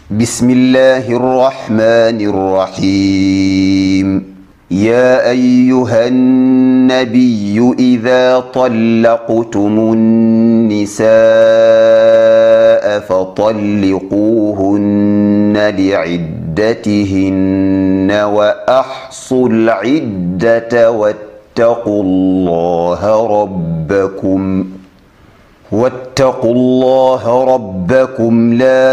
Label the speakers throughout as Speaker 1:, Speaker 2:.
Speaker 1: بسم الله الرحمن الرحيم. يا أيها النبي إذا طلقتم النساء فطلقوهن لعدتهن وأحصوا العدة واتقوا الله ربكم لا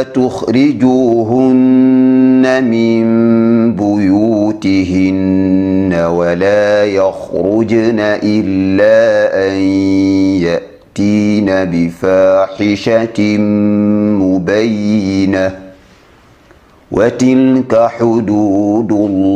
Speaker 1: تخرجوهن من بيوتهن ولا يخرجن إلا أن يأتين بفاحشة مبينة وتلك حدود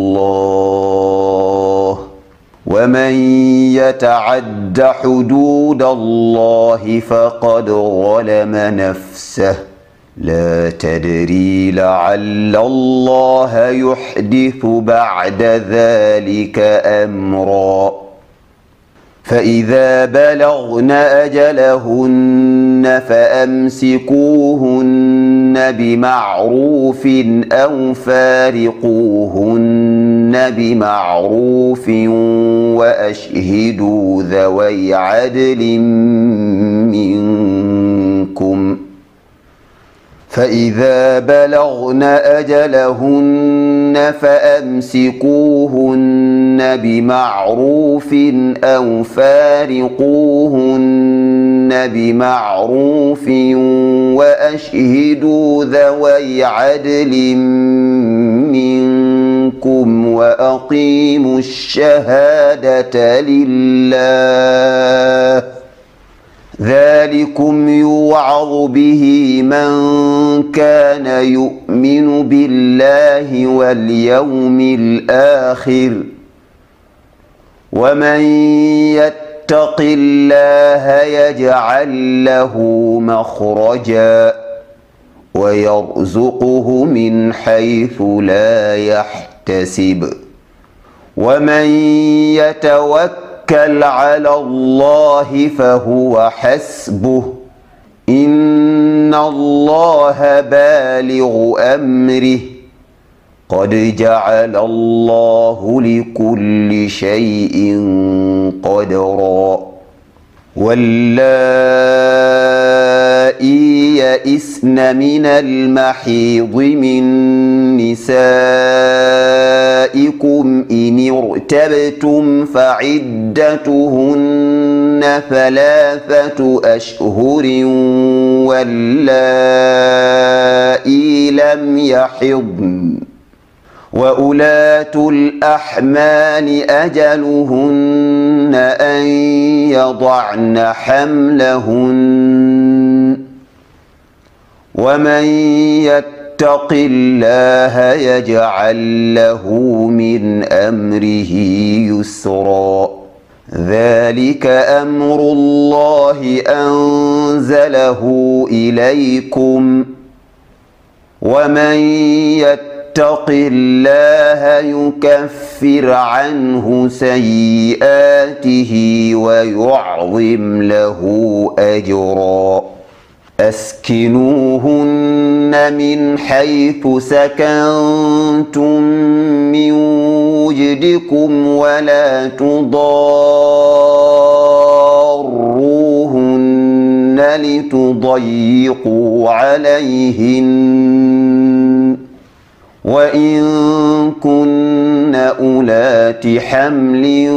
Speaker 1: الله ومن يتعد حدود الله فقد ظلم نفسه لا تدري لعل الله يحدث بعد ذلك أمرا. فإذا بلغن أجلهن فأمسكوهن بمعروف أو فارقوهن بمعروف وأشهدوا ذوي عدل منكم. فإذا بلغن أجلهن فأمسكوهن بمعروف أو فارقوهن بمعروف وأشهدوا ذوي عدل منكم وأقيموا الشهادة لله ذلكم يوعظ به من كان يؤمن بالله واليوم الآخر ومن يتق الله يجعل له مخرجا ويرزقه من حيث لا يحتسب ومن يتوكل على الله فهو حسبه إن الله بالغ أمره قد جعل الله لكل شيء قدرا. واللائي يئسن من المحيض من نسائكم إن ارتبتم فعدتهن 3 أشهر واللائي لم يحضن وأولاة الأحمال أجلهن أن يضعن حملهن ومن يتق الله يجعل له من أمره يسرا. ذلك أمر الله أنزله إليكم ومن يتق الله يكفر عنه سيئاته ويعظم له أجرا. أسكنوهن من حيث سكنتم من وجدكم ولا تضاروهن لتضيقوا عليهن وإن كن أولات حمل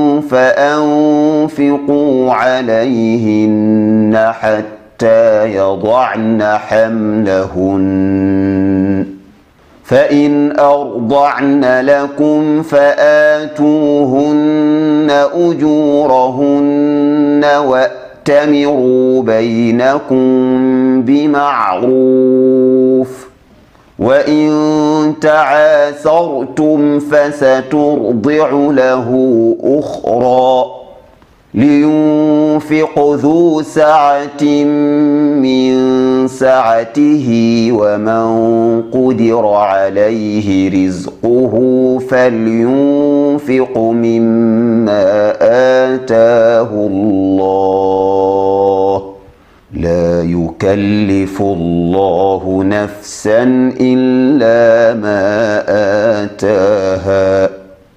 Speaker 1: فأنفقوا عليهن حتى يضعن حملهن فإن أرضعن لكم فآتوهن أجورهن وأتمروا بينكم بمعروف وإن تعاثرتم فسترضع له أخرى لينفق ذو سعة من سعته ومن قدر عليه رزقه فلينفق مما آتاه الله لا يكلف الله نفسا إلا ما آتاها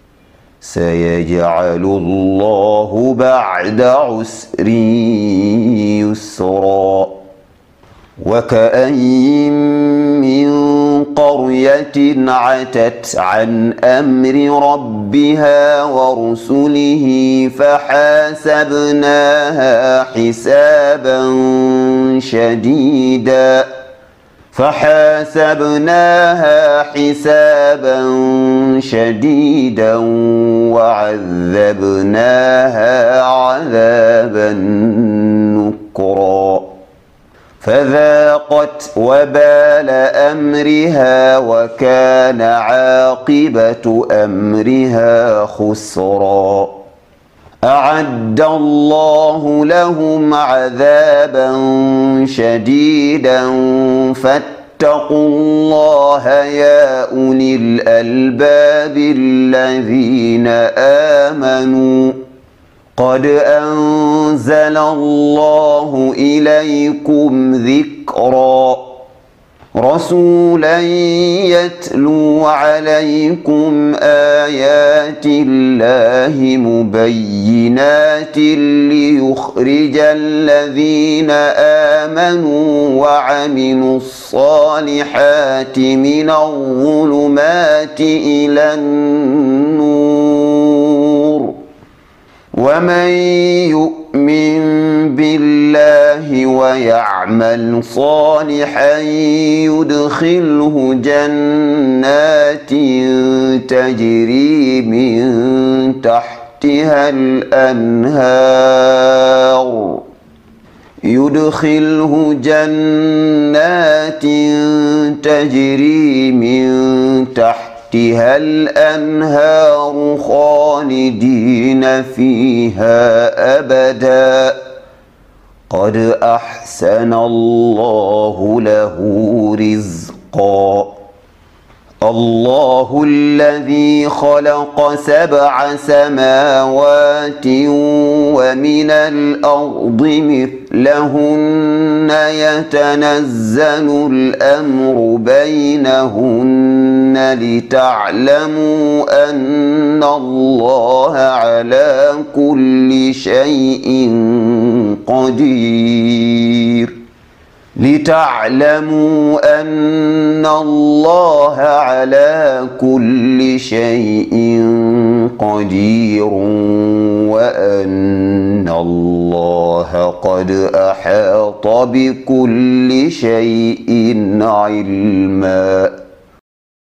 Speaker 1: سيجعل الله بعد عسر يسرا وكأين من قرية عتت عن أمر ربها ورسله فحاسبناها حسابا شديدا وعذبناها عذابا نكرا فذاقت وبال أمرها وكان عاقبة أمرها خسرا أعد الله لهم عذابا شديدا فاتقوا الله يا أولي الألباب الذين آمنوا قد أنزل الله إليكم ذكرا رسولا يتلو عليكم آيات الله مبينات ليخرج الذين آمنوا وعملوا الصالحات من الظلمات إلى النور ومن يؤمن بالله ويعمل صالحا يدخله جنات تجري من تحتها الأنهار خالدين فيها أبدا قد أحسن الله له رزقا الله الذي خلق 7 سماوات ومن الأرض مثلهن يتنزل الأمر بينهن لتعلموا أن الله على كل شيء قدير وأن الله قد أحاط بكل شيء علما